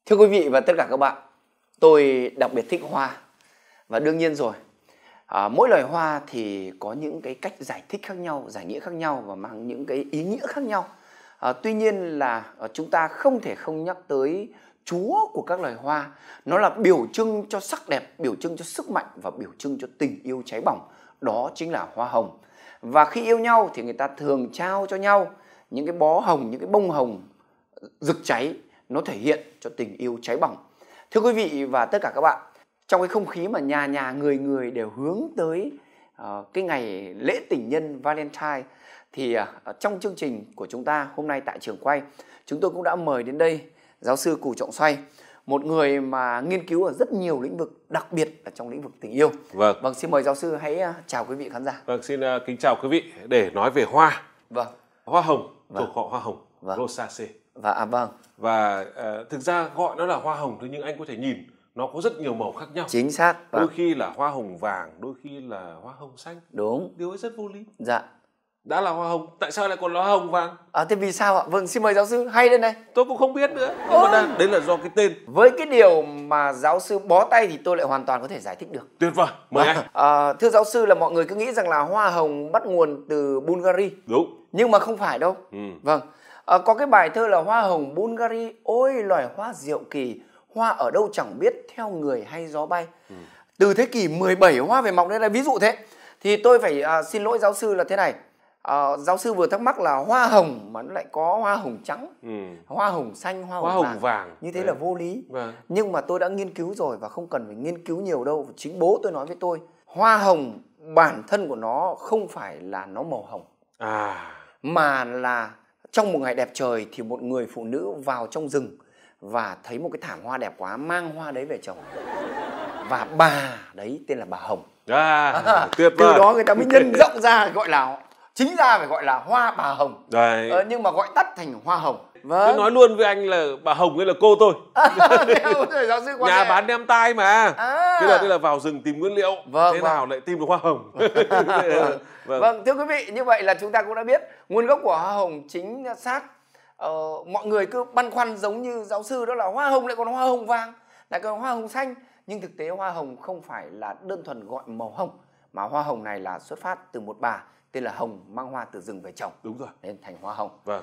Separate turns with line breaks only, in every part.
Thưa quý vị và tất cả các bạn, tôi đặc biệt thích hoa. Và đương nhiên rồi, mỗi loài hoa thì có những cái cách giải thích khác nhau, giải nghĩa khác nhau và mang những cái ý nghĩa khác nhau. Tuy nhiên là chúng ta không thể không nhắc tới Chúa của các loài hoa. Nó là biểu trưng cho sắc đẹp, biểu trưng cho sức mạnh và biểu trưng cho tình yêu cháy bỏng. Đó chính là hoa hồng. Và khi yêu nhau thì người ta thường trao cho nhau những cái bó hồng, những cái bông hồng rực cháy. Nó thể hiện cho tình yêu cháy bỏng. Thưa quý vị và tất cả các bạn, trong cái không khí mà nhà nhà người người đều hướng tới cái ngày lễ tình nhân Valentine, thì trong chương trình của chúng ta hôm nay tại trường quay, chúng tôi cũng đã mời đến đây giáo sư Cù Trọng Xoay, một người mà nghiên cứu ở rất nhiều lĩnh vực, đặc biệt là trong lĩnh vực tình yêu. Vâng, xin mời giáo sư hãy chào quý vị khán giả.
Vâng, xin kính chào quý vị. Để nói về hoa.
Vâng.
Hoa hồng thuộc họ hoa hồng, Rosaceae.
Vâng.
Và thực ra gọi nó là hoa hồng thôi, nhưng anh có thể nhìn nó có rất nhiều màu khác nhau.
Chính xác.
Đôi khi là hoa hồng vàng, đôi khi là hoa hồng xanh.
Đúng.
Điều ấy rất vô lý.
Dạ.
Đã là hoa hồng, tại sao lại còn là hoa hồng vàng?
Thế vì sao ạ? Vâng, xin mời giáo sư. Hay đây này.
Tôi cũng không biết nữa. Nhưng mà đấy là do cái tên.
Với cái điều mà giáo sư bó tay thì tôi lại hoàn toàn có thể giải thích được.
Tuyệt vời, mời anh.
Thưa giáo sư, là mọi người cứ nghĩ rằng là hoa hồng bắt nguồn từ Bulgaria.
Đúng.
Nhưng mà không phải đâu. Vâng. Có cái bài thơ là hoa hồng Bulgaria, ôi loài hoa diệu kỳ, hoa ở đâu chẳng biết, theo người hay gió bay. Từ thế kỷ 17 hoa về mọc nên là ví dụ thế. Thì tôi phải xin lỗi giáo sư là thế này. Giáo sư vừa thắc mắc là hoa hồng mà nó lại có hoa hồng trắng, hoa hồng xanh, hoa hồng vàng. Như thế là vô lý. Nhưng mà tôi đã nghiên cứu rồi và không cần phải nghiên cứu nhiều đâu. Chính bố tôi nói với tôi, hoa hồng bản thân của nó không phải là nó màu hồng, mà là trong một ngày đẹp trời thì một người phụ nữ vào trong rừng và thấy một cái thảm hoa đẹp quá, mang hoa đấy về trồng. Và bà đấy tên là bà Hồng.
Tuyệt vời.
Từ đó người ta mới nhân rộng ra, gọi là chính ra phải gọi là hoa bà Hồng. Nhưng mà gọi tắt thành hoa hồng.
Tôi nói luôn với anh là bà Hồng ấy là cô tôi. Nhà bán nem tai mà. Thế là vào rừng tìm nguyên liệu. Thế nào lại tìm được hoa hồng.
Vâng, thưa quý vị, như vậy là chúng ta cũng đã biết nguồn gốc của hoa hồng chính xác. Mọi người cứ băn khoăn giống như giáo sư, đó là hoa hồng lại còn hoa hồng vàng, lại còn hoa hồng xanh. Nhưng thực tế hoa hồng không phải là đơn thuần gọi màu hồng, mà hoa hồng này là xuất phát từ một bà tên là Hồng mang hoa từ rừng về trồng.
Đúng rồi.
Nên thành hoa hồng.
Vâng.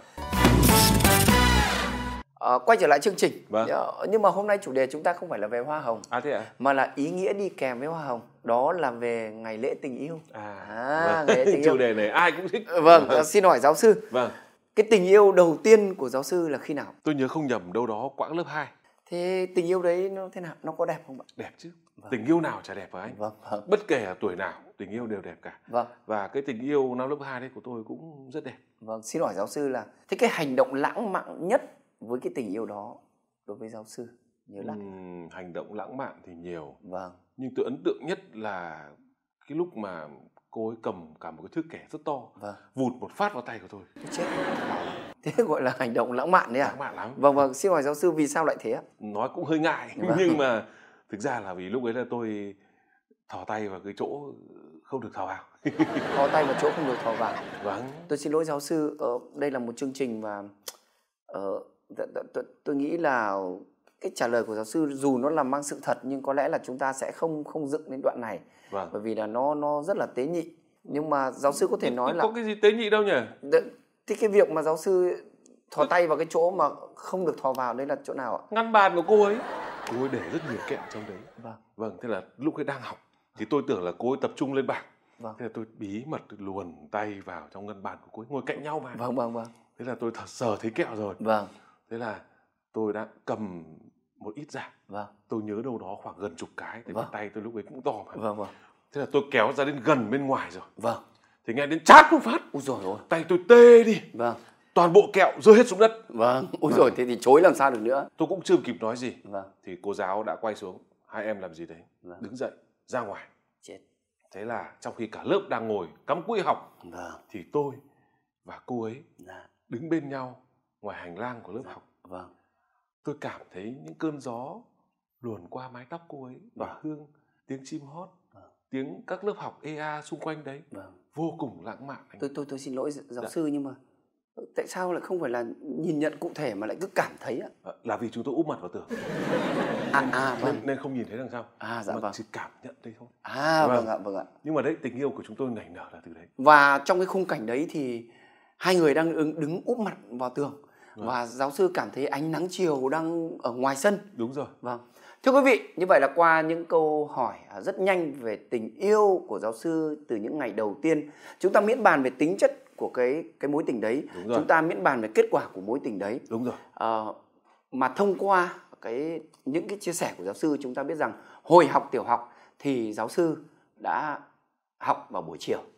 Quay trở lại chương trình. Nhưng mà hôm nay chủ đề chúng ta không phải là về hoa hồng,
thế ạ?
mà là ý nghĩa đi kèm với hoa hồng. Đó là về ngày lễ tình yêu.
Ngày lễ tình yêu. Chủ đề này ai cũng thích.
Vâng, xin hỏi giáo sư.
Vâng.
Cái tình yêu đầu tiên của giáo sư là khi nào?
Tôi nhớ không nhầm đâu đó quãng lớp 2.
Thế tình yêu đấy nó thế nào? Nó có đẹp không bạn?
Đẹp chứ. Tình yêu nào chả đẹp hả anh?
Vâng.
Bất kể là tuổi nào, tình yêu đều đẹp cả.
Vâng.
Và cái tình yêu năm lớp 2 đấy của tôi cũng rất đẹp.
Vâng, xin hỏi giáo sư là thế cái hành động lãng mạn nhất với cái tình yêu đó đối với giáo sư nhớ lại?
Hành động lãng mạn thì nhiều.
Vâng.
Nhưng tôi ấn tượng nhất là cái lúc mà cô ấy cầm cả một cái thước kẻ rất to, vụt một phát vào tay của tôi.
Chết. Thế gọi là hành động lãng mạn đấy à?
Lãng mạn lắm.
Vâng, xin hỏi giáo sư vì sao lại thế ạ?
Nói cũng hơi ngại, nhưng mà thực ra là vì lúc ấy là tôi thò tay vào cái chỗ không được thò vào.
Thò tay vào chỗ không được thò vào.
Vâng.
Tôi xin lỗi giáo sư, đây là một chương trình mà tôi nghĩ là cái trả lời của giáo sư dù nó là mang sự thật, nhưng có lẽ là chúng ta sẽ không dựng đến đoạn này. Bởi vì là nó rất là tế nhị. Nhưng mà giáo sư có thể nói là
có cái gì tế nhị đâu nhỉ?
Thế cái việc mà giáo sư thò tay vào cái chỗ mà không được thò vào đấy là chỗ nào ạ?
Ngăn bàn của cô ấy. Cô ấy để rất nhiều kẹo trong đấy. Vâng, thế là lúc ấy đang học thì tôi tưởng là cô ấy tập trung lên bảng. Thế là tôi bí mật luồn tay vào trong ngăn bàn của cô ấy, ngồi cạnh nhau mà.
Vâng.
Thế là tôi sờ thấy kẹo rồi. Thế là tôi đã cầm một ít ra. Tôi nhớ đâu đó khoảng gần chục cái. Tại vì tay tôi lúc ấy cũng to mà. Thế là tôi kéo ra đến gần bên ngoài rồi. Thì nghe đến chát một phát.
Úi dồi ôi.
Tay tôi tê đi. Toàn bộ kẹo rơi hết xuống đất.
Úi dồi, thế thì chối làm sao được nữa.
Tôi cũng chưa kịp nói gì. Thì cô giáo đã quay xuống. Hai em làm gì đấy? Đứng dậy, ra ngoài.
Chết.
Thế là trong khi cả lớp đang ngồi cắm cúi học, thì tôi và cô ấy đứng bên nhau ngoài hành lang của lớp học. Tôi cảm thấy những cơn gió luồn qua mái tóc cô ấy, và hương, tiếng chim hót, tiếng các lớp học ea xung quanh đấy, vô cùng lãng mạn.
Tôi xin lỗi giáo sư, nhưng mà Tại sao lại không phải là nhìn nhận cụ thể mà lại cứ cảm thấy ạ?
Là vì chúng tôi úp mặt vào tường.
Vâng.
Nên không nhìn thấy đằng sau.
Dạ
mà
vâng.
chỉ cảm nhận đây thôi.
Vâng ạ.
Nhưng mà đấy, tình yêu của chúng tôi nảy nở là từ đấy.
Và trong cái khung cảnh đấy thì hai người đang đứng úp mặt vào tường. Và giáo sư cảm thấy ánh nắng chiều đang ở ngoài sân.
Đúng rồi.
Vâng. Thưa quý vị, như vậy là qua những câu hỏi rất nhanh về tình yêu của giáo sư từ những ngày đầu tiên, chúng ta miễn bàn về tính chất của cái mối tình đấy, chúng ta miễn bàn về kết quả của mối tình đấy.
Đúng rồi.
Mà thông qua những cái chia sẻ của giáo sư, chúng ta biết rằng hồi học tiểu học thì giáo sư đã học vào buổi chiều.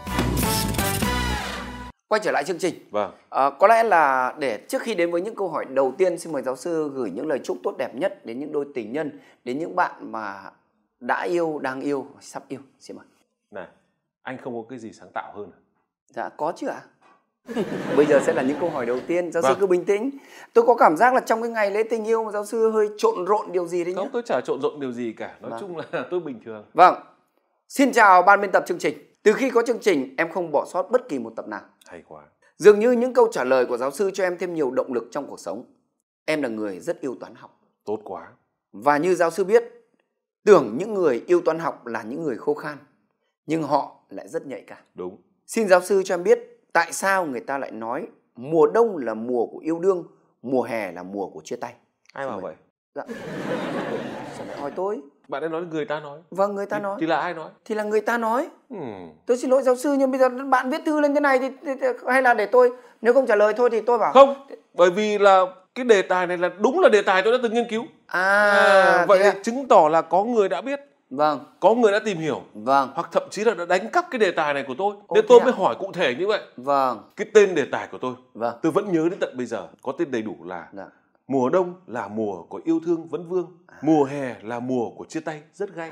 Quay trở lại chương trình.
Vâng.
Có lẽ là để trước khi đến với những câu hỏi đầu tiên, xin mời giáo sư gửi những lời chúc tốt đẹp nhất đến những đôi tình nhân, đến những bạn mà đã yêu, đang yêu, sắp yêu. Xin mời.
Này, anh không có cái gì sáng tạo hơn à?
Dạ có chứ ạ. Bây giờ sẽ là những câu hỏi đầu tiên, giáo sư cứ bình tĩnh. Tôi có cảm giác là trong cái ngày lễ tình yêu mà giáo sư hơi trộn rộn điều gì đấy nhá.
Không, tôi chả trộn rộn điều gì cả. Nói chung là tôi bình thường.
Vâng. Xin chào ban biên tập chương trình. Từ khi có chương trình, em không bỏ sót bất kỳ một tập nào.
Hay quá.
Dường như những câu trả lời của giáo sư cho em thêm nhiều động lực trong cuộc sống. Em là người rất yêu toán học.
Tốt quá.
Và như giáo sư biết, tưởng những người yêu toán học là những người khô khan, nhưng họ lại rất nhạy cảm.
Đúng.
Xin giáo sư cho em biết tại sao người ta lại nói mùa đông là mùa của yêu đương, mùa hè là mùa của chia tay.
Ai bảo vậy?
Dạ. Sao lại hỏi tôi?
Bạn đã nói người ta nói.
Vâng, người ta nói.
Thì là ai nói?
Thì là người ta nói. Tôi xin lỗi giáo sư, nhưng bây giờ bạn viết thư lên cái này thì hay là để tôi, nếu không trả lời thôi thì tôi bảo.
Không, bởi vì là cái đề tài này là đúng là đề tài tôi đã từng nghiên cứu. Vậy chứng tỏ là có người đã biết.
Vâng.
Có người đã tìm hiểu.
Vâng.
Hoặc thậm chí là đã đánh cắp cái đề tài này của tôi. Nên tôi mới hỏi cụ thể như vậy.
Vâng.
Cái tên đề tài của tôi,
vâng,
tôi vẫn nhớ đến tận bây giờ. Có tên đầy đủ là mùa đông là mùa của yêu thương vấn vương, mùa hè là mùa của chia tay rất gay.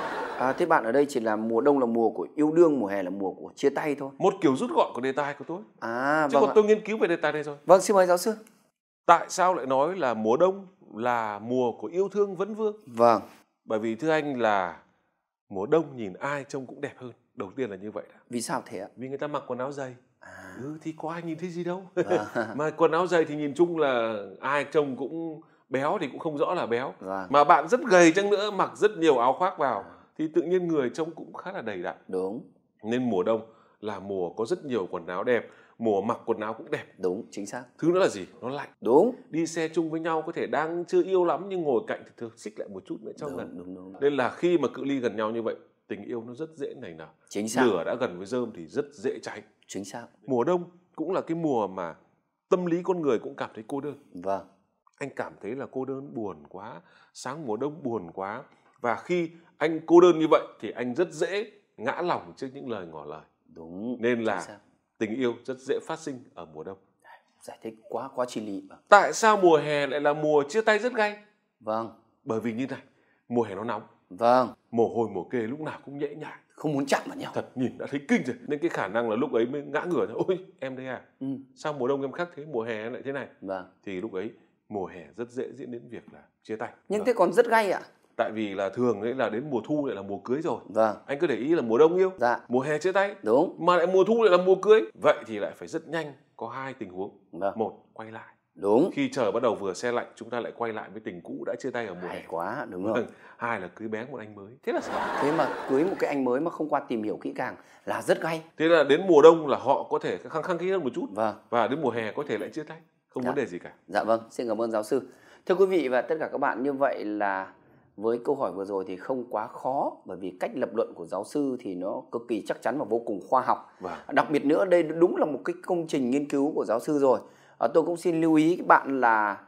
Thế bạn ở đây chỉ là mùa đông là mùa của yêu đương, mùa hè là mùa của chia tay thôi.
Một kiểu rút gọn của đề tài của tôi. Chứ
Vâng
còn tôi nghiên cứu về đề tài này rồi.
Vâng, xin mời giáo sư.
Tại sao lại nói là mùa đông là mùa của yêu thương vấn vương?
Vâng.
Bởi vì thưa anh là mùa đông nhìn ai trông cũng đẹp hơn. Đầu tiên là như vậy.
Vì sao thế ạ?
Vì người ta mặc quần áo dày. Thì có ai nhìn thấy gì đâu. Mà quần áo dày thì nhìn chung là ai trông cũng béo thì cũng không rõ là béo. Mà bạn rất gầy chăng nữa, mặc rất nhiều áo khoác vào thì tự nhiên người trông cũng khá là đầy đặn.
Đúng.
Nên mùa đông là mùa có rất nhiều quần áo đẹp, mùa mặc quần áo cũng đẹp.
Đúng, chính xác.
Thứ nữa là gì? Nó lạnh.
Đúng.
Đi xe chung với nhau có thể đang chưa yêu lắm nhưng ngồi cạnh thì thường xích lại một chút nữa cho gần.
Đúng.
Nên là khi mà cự ly gần nhau như vậy, tình yêu nó rất dễ nảy nở.
Chính xác.
Lửa đã gần với rơm thì rất dễ cháy.
Chính xác.
Mùa đông cũng là cái mùa mà tâm lý con người cũng cảm thấy cô đơn.
Vâng.
Anh cảm thấy là cô đơn, buồn quá, sáng mùa đông buồn quá. Và khi anh cô đơn như vậy thì anh rất dễ ngã lòng trước những lời ngỏ lời.
Đúng.
Nên là tình yêu rất dễ phát sinh ở mùa đông.
Giải thích quá chi lý.
Tại sao mùa hè lại là mùa chia tay rất gay?
Vâng.
Bởi vì như này, mùa hè nó nóng.
Vâng.
Mồ hôi mồ kê lúc nào cũng nhễ nhại,
không muốn chạm vào nhau.
Thật, nhìn đã thấy kinh rồi. Nên cái khả năng là lúc ấy mới ngã ngửa thôi. Ôi em đây à? Sao mùa đông em khác thế, mùa hè lại thế này?
Vâng.
Thì lúc ấy mùa hè rất dễ diễn đến việc là chia tay.
Nhưng thế còn rất gay ạ?
Tại vì là thường ấy là đến mùa thu lại là mùa cưới rồi.
Vâng.
Anh cứ để ý là mùa đông yêu, mùa hè chia tay.
Đúng.
Mà lại mùa thu lại là mùa cưới. Vậy thì lại phải rất nhanh. Có hai tình huống. Một, quay lại.
Đúng.
Khi trời bắt đầu vừa se lạnh, chúng ta lại quay lại với tình cũ đã chia tay ở mùa hè.
Hay quá, đúng rồi.
Hai là cưới bén một anh mới. Thế là sao?
Thế mà cưới một cái anh mới mà không qua tìm hiểu kỹ càng là rất gay.
Thế là đến mùa đông là họ có thể khăng khít hơn một chút.
Vâng.
Và đến mùa hè có thể lại chia tay. Không vấn đề gì cả.
Dạ vâng, xin cảm ơn giáo sư. Thưa quý vị và tất cả các bạn, như vậy là với câu hỏi vừa rồi thì không quá khó, bởi vì cách lập luận của giáo sư thì nó cực kỳ chắc chắn và vô cùng khoa học. Đặc biệt nữa đây đúng là một cái công trình nghiên cứu của giáo sư rồi. Tôi cũng xin lưu ý các bạn là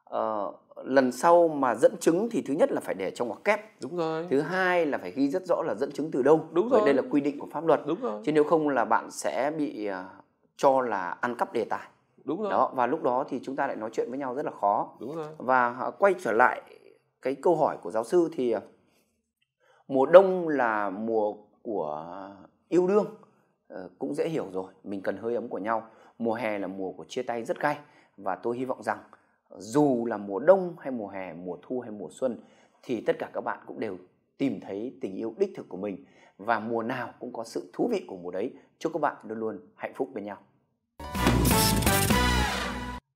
lần sau mà dẫn chứng thì thứ nhất là phải để trong ngoặc kép.
Đúng rồi.
Thứ hai là phải ghi rất rõ là dẫn chứng từ đâu.
Đúng rồi.
Đây là quy định của pháp luật.
Đúng rồi.
Chứ nếu không là bạn sẽ bị cho là ăn cắp đề tài.
Đúng rồi.
Đó, và lúc đó thì chúng ta lại nói chuyện với nhau rất là khó.
Đúng rồi.
Và quay trở lại cái câu hỏi của giáo sư thì mùa đông là mùa của yêu đương, cũng dễ hiểu rồi, mình cần hơi ấm của nhau. Mùa hè là mùa của chia tay rất gay. Và tôi hy vọng rằng dù là mùa đông hay mùa hè, mùa thu hay mùa xuân thì tất cả các bạn cũng đều tìm thấy tình yêu đích thực của mình. Và mùa nào cũng có sự thú vị của mùa đấy. Chúc các bạn luôn luôn hạnh phúc bên nhau.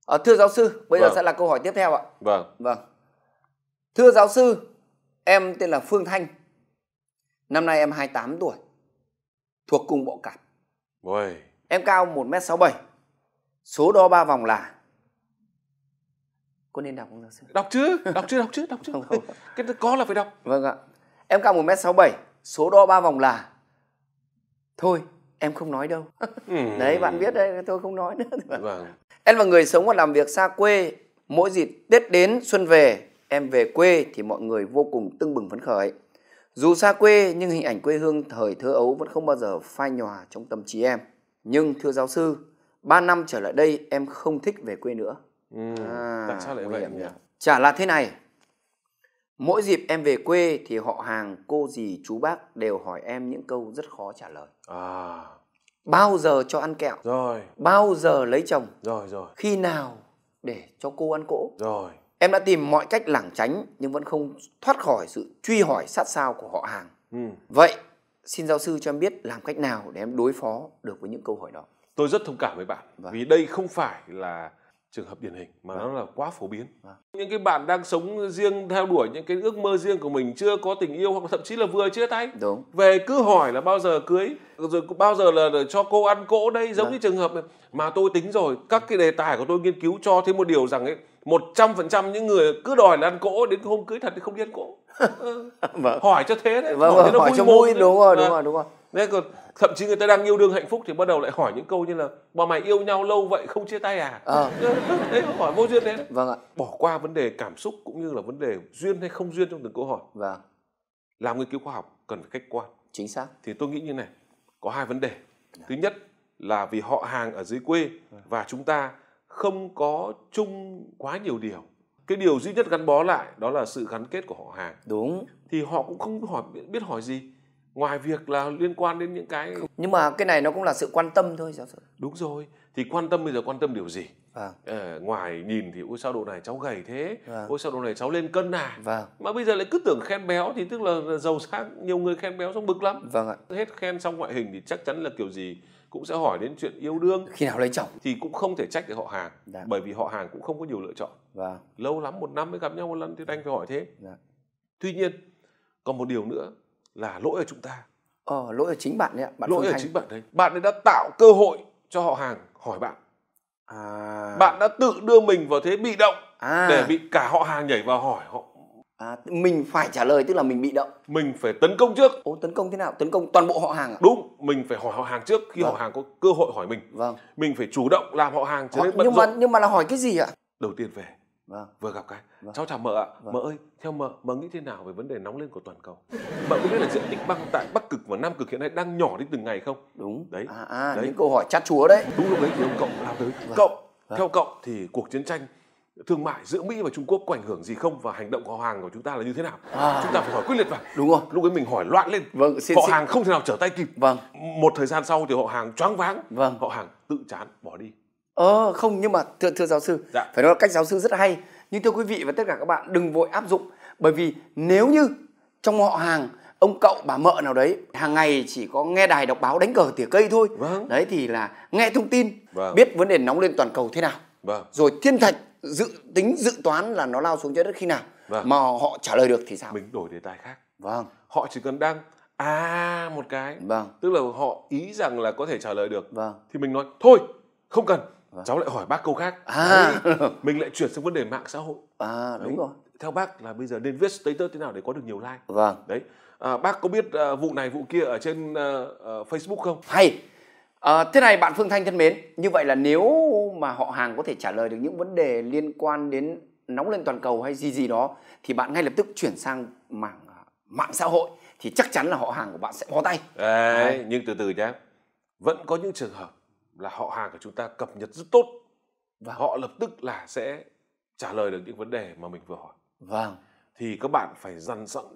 Thưa giáo sư, bây giờ
Vâng.
sẽ là câu hỏi tiếp theo ạ.
Vâng.
Vâng. Thưa giáo sư, em tên là Phương Thanh. Năm nay em 28 tuổi. Thuộc cùng Bọ Cạp.
Ôi.
Em cao 1m67. Số đo 3 vòng là... Có nên đọc không giáo sư?
Đọc chứ.
Không.
Cái có là phải đọc.
Vâng ạ. Em cao 1m67. Số đo 3 vòng là... Thôi, em không nói đâu. Đấy, bạn biết đấy, tôi không nói nữa.
Vâng.
Em là người sống và làm việc xa quê. Mỗi dịp Tết đến, xuân về, em về quê thì mọi người vô cùng tưng bừng phấn khởi. Dù xa quê nhưng hình ảnh quê hương thời thơ ấu vẫn không bao giờ phai nhòa trong tâm trí em. Nhưng thưa giáo sư, 3 năm trở lại đây em không thích về quê nữa.
Tại sao lại vậy nhỉ?
Chả là thế này. Mỗi dịp em về quê thì họ hàng, cô dì, chú bác đều hỏi em những câu rất khó trả lời. Bao giờ cho ăn kẹo?
Rồi.
Bao giờ lấy chồng?
Rồi.
Khi nào để cho cô ăn cỗ?
Rồi.
Em đã tìm mọi cách lảng tránh nhưng vẫn không thoát khỏi sự truy hỏi sát sao của họ hàng. Vậy, xin giáo sư cho em biết làm cách nào để em đối phó được với những câu hỏi đó.
Tôi rất thông cảm với bạn. Vì đây không phải là trường hợp điển hình mà nó là quá phổ biến. Những cái bạn đang sống riêng, theo đuổi những cái ước mơ riêng của mình, chưa có tình yêu hoặc thậm chí là vừa chia tay.
Đúng.
Về cứ hỏi là bao giờ cưới, rồi bao giờ là cho cô ăn cỗ đây, giống như trường hợp này. Mà tôi tính rồi, các cái đề tài của tôi nghiên cứu cho thêm một điều rằng ấy, 100% những người cứ đòi là ăn cỗ đến hôm cưới thật thì không đi ăn cỗ. Hỏi cho thế đấy.
Hỏi cho vui, đúng rồi.
Nên còn thậm chí người ta đang yêu đương hạnh phúc thì bắt đầu lại hỏi những câu như là bọn mày yêu nhau lâu vậy không chia tay à? Đấy, hỏi vô duyên đấy.
Vâng ạ.
Bỏ qua vấn đề cảm xúc cũng như là vấn đề duyên hay không duyên trong từng câu hỏi.
Vâng.
Làm nghiên cứu khoa học cần phải khách quan.
Chính xác.
Thì tôi nghĩ như này, có hai vấn đề. Thứ nhất là vì họ hàng ở dưới quê và chúng ta không có chung quá nhiều điều. Cái điều duy nhất gắn bó lại đó là sự gắn kết của họ hàng.
Đúng.
Thì họ cũng không biết hỏi gì ngoài việc là liên quan đến những cái...
Nhưng mà cái này nó cũng là sự quan tâm thôi giáo sư.
Đúng rồi. Thì quan tâm bây giờ quan tâm điều gì? Ngoài nhìn thì ôi sao độ này cháu gầy thế, ôi sao độ này cháu lên cân à. Mà bây giờ lại cứ tưởng khen béo thì tức là giàu sang, nhiều người khen béo xong bực lắm. Hết khen xong ngoại hình thì chắc chắn là kiểu gì cũng sẽ hỏi đến chuyện yêu đương,
khi nào lấy chồng.
Thì cũng không thể trách được họ hàng. Bởi vì họ hàng cũng không có nhiều lựa chọn. Lâu lắm 1 năm mới gặp nhau một lần thì đành phải hỏi thế. Tuy nhiên còn một điều nữa là lỗi ở chúng ta.
Lỗi ở chính bạn đấy ạ.
Lỗi ở chính bạn đấy. Bạn ấy đã tạo cơ hội cho họ hàng hỏi bạn. Bạn đã tự đưa mình vào thế bị động để bị cả họ hàng nhảy vào hỏi họ.
Mình phải trả lời tức là mình bị động.
Mình phải tấn công trước.
Tấn công thế nào? Tấn công toàn bộ họ hàng à?
Đúng, mình phải hỏi họ hàng trước khi họ hàng có cơ hội hỏi mình. Mình phải chủ động làm họ hàng trở nên bận rộn.
Nhưng mà là hỏi cái gì ạ?
Đầu tiên về vừa gặp cái cháu chào mợ ạ. Mợ ơi, theo mợ nghĩ thế nào về vấn đề nóng lên của toàn cầu? Mợ có biết là diện tích băng tại Bắc Cực và Nam Cực hiện nay đang nhỏ đi từng ngày không?
Đúng
đấy.
Những câu hỏi chát chúa đấy.
Đúng lúc đấy thì ông cậu lao tới. Theo cậu thì cuộc chiến tranh thương mại giữa Mỹ và Trung Quốc có ảnh hưởng gì không, và hành động của họ hàng của chúng ta là như thế nào? Chúng ta phải hỏi quyết liệt vào.
Đúng rồi.
Lúc ấy mình hỏi loạn lên. Họ hàng không thể nào trở tay kịp. Một thời gian sau thì họ hàng choáng váng. Họ hàng tự chán bỏ đi.
Không, nhưng mà thưa giáo sư, phải nói là cách giáo sư rất hay. Nhưng thưa quý vị và tất cả các bạn đừng vội áp dụng. Bởi vì nếu như trong họ hàng, ông cậu bà mợ nào đấy hàng ngày chỉ có nghe đài đọc báo đánh cờ tỉa cây thôi. Đấy thì là nghe thông tin, biết vấn đề nóng lên toàn cầu thế nào. Rồi thiên thạch dự toán là nó lao xuống trái đất khi nào. Mà họ trả lời được thì sao?
Mình đổi đề tài khác. Họ chỉ cần đang một cái. Tức là họ ý rằng là có thể trả lời được. Thì mình nói thôi không cần. Cháu lại hỏi bác câu khác. Mình lại chuyển sang vấn đề mạng xã hội.
Đúng rồi.
Theo bác là bây giờ nên viết status thế nào để có được nhiều like. Đấy. Bác có biết vụ này vụ kia ở trên Facebook không?
Hay. Thế này bạn Phương Thanh thân mến, như vậy là nếu mà họ hàng có thể trả lời được những vấn đề liên quan đến nóng lên toàn cầu hay gì đó thì bạn ngay lập tức chuyển sang mạng xã hội thì chắc chắn là họ hàng của bạn sẽ bó tay.
Đấy. Nhưng từ từ nhé. Vẫn có những trường hợp là họ hàng của chúng ta cập nhật rất tốt. Họ lập tức là sẽ trả lời được những vấn đề mà mình vừa hỏi. Thì các bạn phải dằn sẵn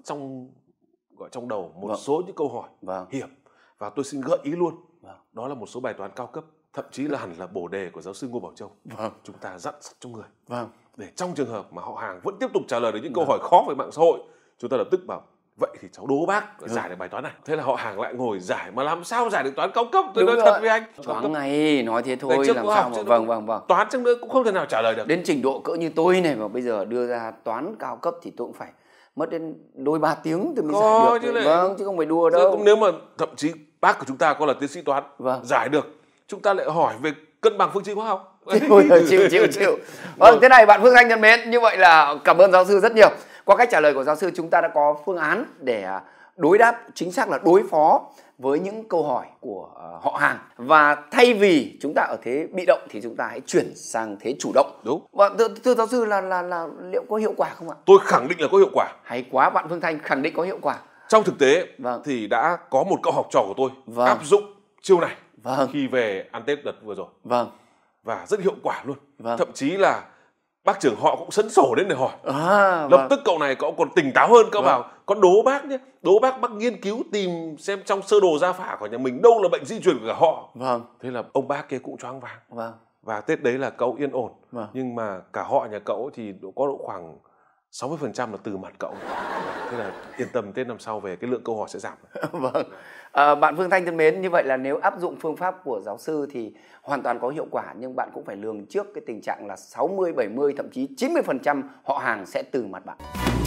trong đầu một số những câu hỏi hiểm. Và tôi xin gợi ý luôn. Đó là một số bài toán cao cấp, thậm chí là hẳn là bổ đề của giáo sư Ngô Bảo Châu. Chúng ta dặn sẵn trong người. Để trong trường hợp mà họ hàng vẫn tiếp tục trả lời được những câu hỏi khó về mạng xã hội, chúng ta lập tức bảo vậy thì cháu đố bác giải được bài toán này. Thế là họ hàng lại ngồi giải, mà làm sao giải được toán cao cấp, tôi nói thật với anh.
Thoáng ngày nói thế thôi, làm sao mà vâng.
Toán chắc nữa cũng không thể nào trả lời được.
Đến trình độ cỡ như tôi này mà bây giờ đưa ra toán cao cấp thì tôi cũng phải mất đến đôi 3 tiếng tôi mới giải được. Vâng, chứ không phải đùa đâu.
Nếu mà thậm chí bác của chúng ta có là tiến sĩ toán, giải được, chúng ta lại hỏi về cân bằng phương trình hóa học.
Chịu. Vâng, thế này bạn Phương Thanh thân mến, như vậy là cảm ơn giáo sư rất nhiều. Qua cách trả lời của giáo sư, chúng ta đã có phương án để đối đáp, chính xác là đối phó với những câu hỏi của họ hàng. Và thay vì chúng ta ở thế bị động thì chúng ta hãy chuyển sang thế chủ động.
Đúng.
Và thưa giáo sư là liệu có hiệu quả không ạ?
Tôi khẳng định là có hiệu quả.
Hay quá, bạn Phương Thanh khẳng định có hiệu quả.
Trong thực tế thì đã có một cậu học trò của tôi áp dụng chiêu này khi về ăn Tết đợt vừa rồi. Và rất hiệu quả luôn. Thậm chí là bác trưởng họ cũng sấn sổ đến để hỏi. Lập tức cậu này cậu còn tỉnh táo hơn, cậu bảo con đố bác nhé, đố bác nghiên cứu tìm xem trong sơ đồ gia phả của nhà mình đâu là bệnh di truyền của cả họ. Thế là ông bác kia cũng choáng váng. Và Tết đấy là cậu yên ổn. Nhưng mà cả họ nhà cậu thì có độ khoảng 60% là từ mặt cậu. Thế là yên tâm, Tết năm sau về cái lượng câu hỏi sẽ giảm.
Bạn Phương Thanh thân mến, như vậy là nếu áp dụng phương pháp của giáo sư thì hoàn toàn có hiệu quả, nhưng bạn cũng phải lường trước cái tình trạng là 60, 70, thậm chí 90% họ hàng sẽ từ mặt bạn.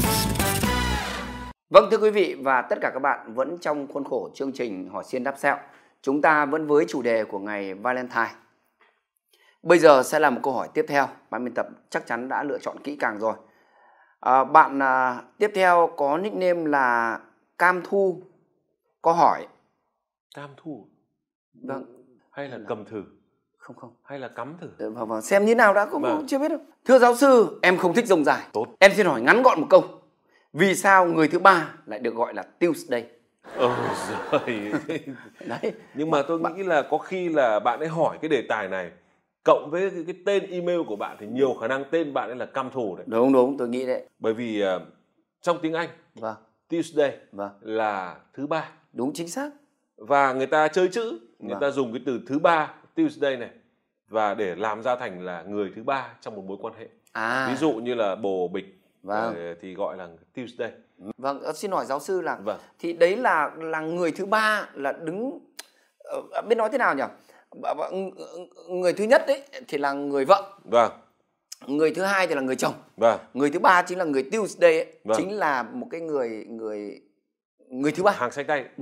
Vâng, thưa quý vị và tất cả các bạn, vẫn trong khuôn khổ chương trình Hỏi Xiên Đáp Sẹo, chúng ta vẫn với chủ đề của ngày Valentine. Bây giờ sẽ là một câu hỏi tiếp theo, ban biên tập chắc chắn đã lựa chọn kỹ càng rồi. Bạn tiếp theo có nickname là Cam Thu có hỏi.
Cam Thu? Hay là cầm thử?
Không.
Hay là cắm thử?
Xem như nào đã, cũng chưa biết đâu. Thưa giáo sư, em không thích rông dài.
Tốt.
Em xin hỏi ngắn gọn một câu. Vì sao người thứ ba lại được gọi là Tuesday?
Rồi.
Đấy.
Nhưng mà tôi nghĩ là có khi là bạn ấy hỏi cái đề tài này cộng với cái tên email của bạn thì nhiều khả năng tên bạn ấy là Cam Thù đấy.
Đúng, tôi nghĩ đấy.
Bởi vì trong tiếng Anh, Tuesday là thứ ba.
Đúng, chính xác.
Và người ta chơi chữ, người ta dùng cái từ thứ ba, Tuesday này, và để làm ra thành là người thứ ba trong một mối quan hệ. Ví dụ như là bồ bịch thì gọi là Tuesday.
Xin hỏi giáo sư là thì đấy là người thứ ba là đứng biết nói thế nào nhỉ? Người thứ nhất đấy thì là người vợ. Người thứ hai thì là người chồng. Người thứ ba chính là người Tuesday ấy, chính là một cái người thứ ba.
Hàng xanh tay.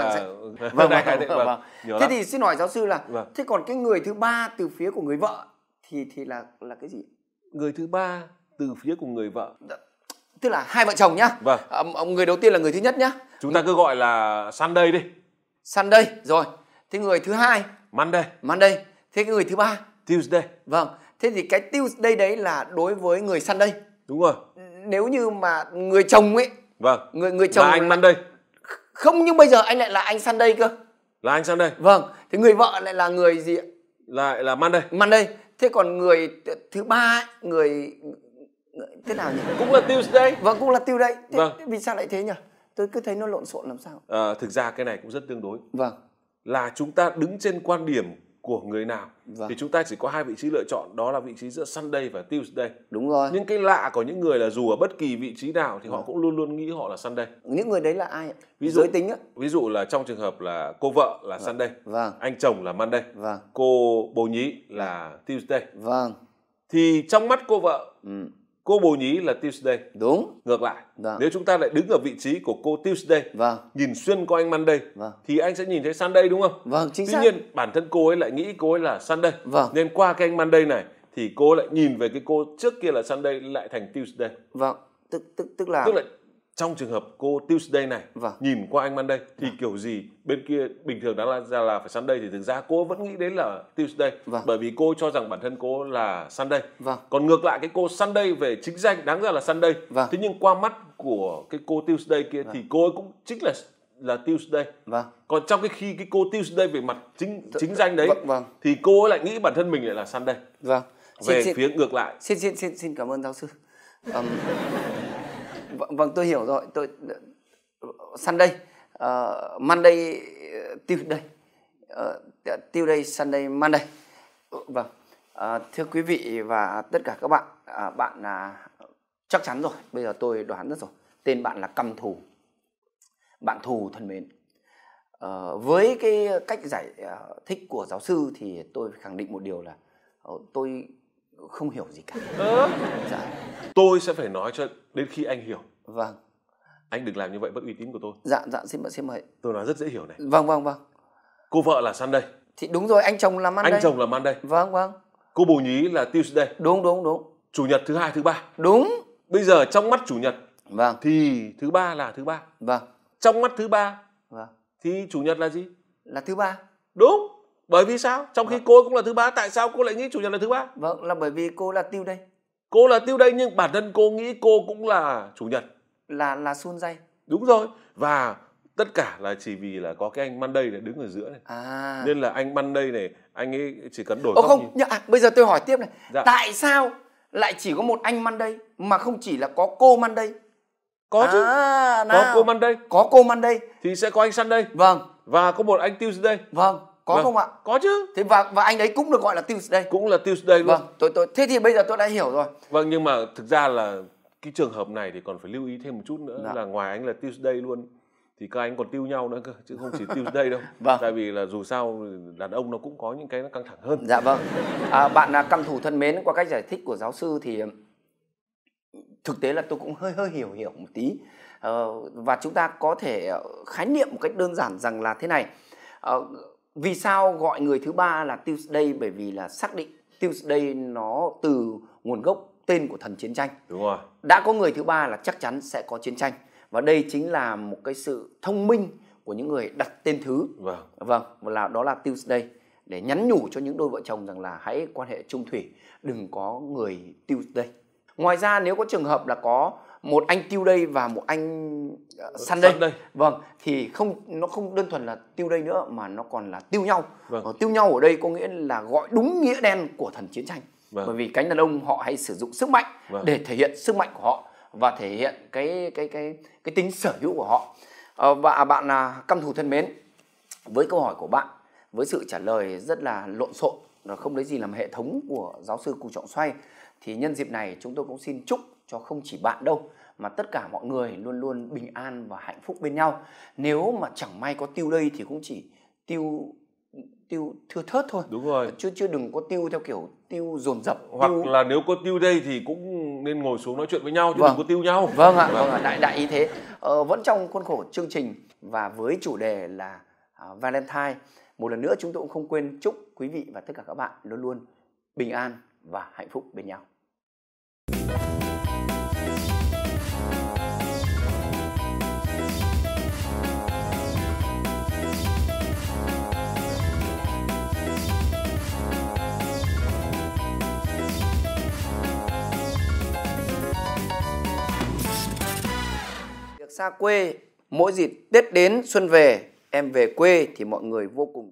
Thế thì xin hỏi giáo sư là thế còn cái người thứ ba từ phía của người vợ thì là cái gì?
Người thứ ba từ phía của người vợ,
tức là hai vợ chồng nhá. Người đầu tiên là người thứ nhất nhá.
Chúng ta cứ gọi là Sunday đi.
Sunday rồi. Thế người thứ hai Monday. Thế cái người thứ ba
Tuesday.
Thế thì cái Tuesday đấy là đối với người Sunday.
Đúng rồi.
Nếu như mà người chồng ấy, người chồng
là anh Monday.
Không, nhưng bây giờ anh lại là anh Sunday cơ.
Là anh Sunday.
Thế người vợ lại là người gì ạ?
Lại là Monday.
Thế còn người thứ ba người thế nào nhỉ?
Cũng là Tuesday.
Cũng là Tuesday. Vì sao lại thế nhỉ? Tôi cứ thấy nó lộn xộn làm sao?
Thực ra cái này cũng rất tương đối. Là chúng ta đứng trên quan điểm của người nào thì chúng ta chỉ có hai vị trí lựa chọn, đó là vị trí giữa Sunday và Tuesday.
Đúng rồi.
Nhưng cái lạ của những người là dù ở bất kỳ vị trí nào thì họ cũng luôn luôn nghĩ họ là Sunday.
Những người đấy là ai ạ?
Giới tính á. Ví dụ là trong trường hợp là cô vợ là Sunday, anh chồng là Monday, cô bồ nhí là Tuesday. Thì trong mắt cô vợ, cô bồ nhí là Tuesday.
Đúng.
Ngược lại, nếu chúng ta lại đứng ở vị trí của cô Tuesday, nhìn xuyên qua anh Monday, thì anh sẽ nhìn thấy Sunday, đúng không?
Chính
Tuy
xác.
nhiên bản thân cô ấy lại nghĩ cô ấy là Sunday, nên qua cái anh Monday này thì cô lại nhìn về cái cô trước kia là Sunday lại thành Tuesday.
Tức là
trong trường hợp cô Tuesday này nhìn qua anh Monday thì kiểu gì bên kia bình thường đáng ra là phải Sunday, thì thực ra cô vẫn nghĩ đến là Tuesday, bởi vì cô cho rằng bản thân cô là Sunday. Còn ngược lại cái cô Sunday về chính danh đáng ra là Sunday, thế nhưng qua mắt của cái cô Tuesday kia thì cô ấy cũng chính là Tuesday. Còn trong khi cái cô Tuesday về mặt chính danh đấy thì cô ấy lại nghĩ bản thân mình lại là Sunday. Về phía ngược lại.
Xin cảm ơn giáo sư. Tôi hiểu rồi. Sunday, Monday, Tuesday, Tuesday, Sunday, Monday. Thưa quý vị và tất cả các bạn, bạn chắc chắn rồi. Bây giờ tôi đoán rất rồi. Tên bạn là Căm Thù. bạn thù thân mến, với cái cách giải thích của giáo sư thì tôi khẳng định một điều là tôi không hiểu gì cả.
Dạ. Tôi sẽ phải nói cho đến khi anh hiểu.
Vâng.
Anh đừng làm như vậy, mất uy tín của tôi.
Dạ, xin mời.
Tôi nói rất dễ hiểu này.
Vâng.
Cô vợ là Sunday.
Thì đúng rồi, anh chồng là Monday.
Anh chồng là Monday.
Vâng.
Cô bồ nhí là Tuesday.
Đúng.
Chủ nhật, thứ hai, thứ ba.
Đúng.
Bây giờ trong mắt chủ nhật,
vâng,
thì thứ ba là thứ ba.
Vâng.
Trong mắt thứ ba,
vâng,
thì chủ nhật là gì?
Là thứ ba.
Đúng. Bởi vì sao? Trong khi cô cũng là thứ ba, tại sao cô lại nghĩ chủ nhật là thứ ba?
Vâng, là bởi vì cô là Tuesday.
Cô là Tuesday nhưng bản thân cô nghĩ cô cũng là chủ nhật.
Là Sunday.
Đúng rồi. Và tất cả là chỉ vì là có cái anh Monday này đứng ở giữa này. Nên là anh Monday này, anh ấy chỉ cần đổi góc nhìn.
Bây giờ tôi hỏi tiếp này.
Dạ.
Tại sao lại chỉ có một anh Monday mà không chỉ là có cô Monday?
Có chứ. Có cô Monday.
Có cô Monday
thì sẽ có anh Sunday.
Vâng.
Và có một anh Tuesday.
Vâng. Có không ạ?
Có chứ.
Thế và anh ấy cũng được gọi là Tuesday.
Cũng là Tuesday luôn.
Vâng, thế thì bây giờ tôi đã hiểu rồi.
Vâng, nhưng mà thực ra là cái trường hợp này thì còn phải lưu ý thêm một chút nữa. Là ngoài anh là Tuesday luôn thì các anh còn tiêu nhau nữa cơ, chứ không chỉ Tuesday đâu.
Vâng.
Tại vì là dù sao đàn ông nó cũng có những cái nó căng thẳng hơn.
Dạ vâng. Bạn căm thù thân mến, qua cách giải thích của giáo sư thì thực tế là tôi cũng hơi hiểu một tí. Và chúng ta có thể khái niệm một cách đơn giản rằng là thế này. Vì sao gọi người thứ ba là Tuesday? Bởi vì là xác định Tuesday nó từ nguồn gốc tên của thần chiến tranh.
Đúng rồi.
Đã có người thứ ba là chắc chắn sẽ có chiến tranh. Và đây chính là một cái sự thông minh của những người đặt tên thứ. Vâng, đó là Tuesday, để nhắn nhủ cho những đôi vợ chồng rằng là hãy quan hệ chung thủy, đừng có người Tuesday. Ngoài ra nếu có trường hợp là có một anh Tuesday và một anh Sunday. Vâng, thì nó không đơn thuần là Tuesday nữa mà nó còn là tiêu nhau. Tiêu nhau ở đây có nghĩa là gọi đúng nghĩa đen của thần chiến tranh. Bởi vì cánh đàn ông họ hay sử dụng sức mạnh để thể hiện sức mạnh của họ và thể hiện cái tính sở hữu của họ. Và bạn căm thù thân mến, với câu hỏi của bạn, với sự trả lời rất là lộn xộn, không lấy gì làm hệ thống của giáo sư Cù Trọng Xoay, thì nhân dịp này chúng tôi cũng xin chúc cho không chỉ bạn đâu mà tất cả mọi người luôn luôn bình an và hạnh phúc bên nhau. Nếu mà chẳng may có tiêu đây thì cũng chỉ tiêu thưa thớt thôi.
Đúng rồi.
Chứ đừng có tiêu theo kiểu tiêu dồn dập.
Hoặc là nếu có tiêu đây thì cũng nên ngồi xuống nói chuyện với nhau chứ đừng có tiêu nhau.
Vâng ạ, đại ý thế. Vẫn trong khuôn khổ chương trình và với chủ đề là Valentine, một lần nữa chúng tôi cũng không quên chúc quý vị và tất cả các bạn luôn luôn bình an và hạnh phúc bên nhau. Xa quê, mỗi dịp Tết đến xuân về, em về quê thì mọi người vô cùng